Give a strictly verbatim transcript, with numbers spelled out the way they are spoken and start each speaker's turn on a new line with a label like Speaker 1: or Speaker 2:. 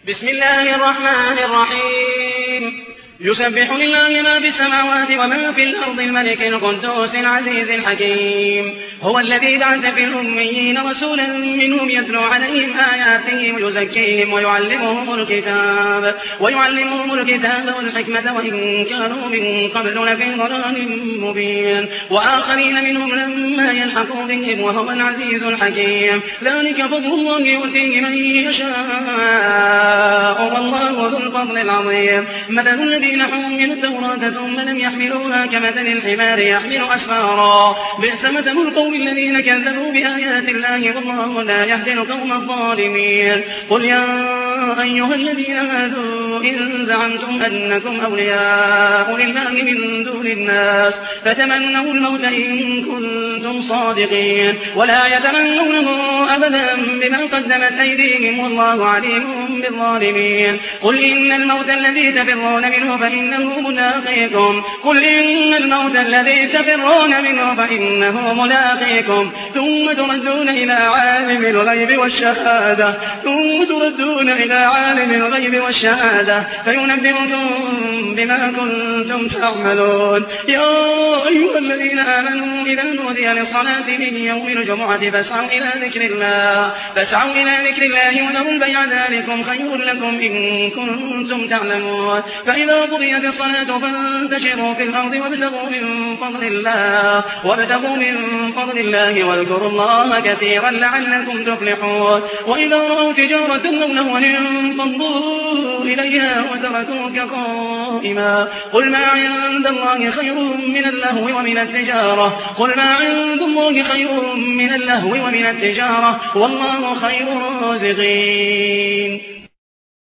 Speaker 1: بسم الله الرحمن الرحيم يسبح لله ما في السماوات وما في الأرض الملك القدوس العزيز الحكيم هو الذي بعث في الأميين رسولا منهم يتلو عليهم آياته ويزكيهم ويعلمهم الكتاب ويعلمهم الكتاب والحكمة وإن كانوا من قبل لفي ضلال مبين وآخرين منهم لما يلحقوا بهم وهو العزيز الحكيم ذلك فضل الله يؤتيه من يشاء والله ذو الفضل العظيم مثل الذين حملوا التوراة ثم لم يحملوها كمثل الحمار يحمل أسفارا بئس مثل القوم الذين كذبوا بآيات الله والله لا يهدي القوم الظالمين قل يا أيها الذين هادوا إن زعمتم أنكم أولياء لله من دون الناس فتمنوا الموت إن كنتم صادقين ولا يتمنونه أبدا بما قدمت أيديهم والله عليم بالظالمين قل إن الموت الذي تفرون منه فإنه ملاقيكم قل إن الموت الذي تفرون منه فإنه ملاقيكم ثم تردون إلى عالم الغيب والشهادة ثم تردون إلى عالم الغيب والشهادة فينبئكم بما كنتم تعملون يا أيها الذين آمنوا إذا نودي للصلاة من يوم الجمعة فاسعوا إلى ذكر الله فاسعوا إلى ذكر الله وذروا البيع ذلكم خير لكم إن كنتم تعلمون فإذا قضيت الصلاة فانتشروا في الأرض وابتغوا من فضل الله وابتغوا من فضل الله واذكروا الله كثيرا لعلكم تفلحون وإذا رأوا تجارة أو لهوا انفضوا إليها وتركوك قائما قل ما عند الله خير من اللهو ومن التجارة قل ما عند الله خير من اللهو ومن التجارة والله خير الرازقين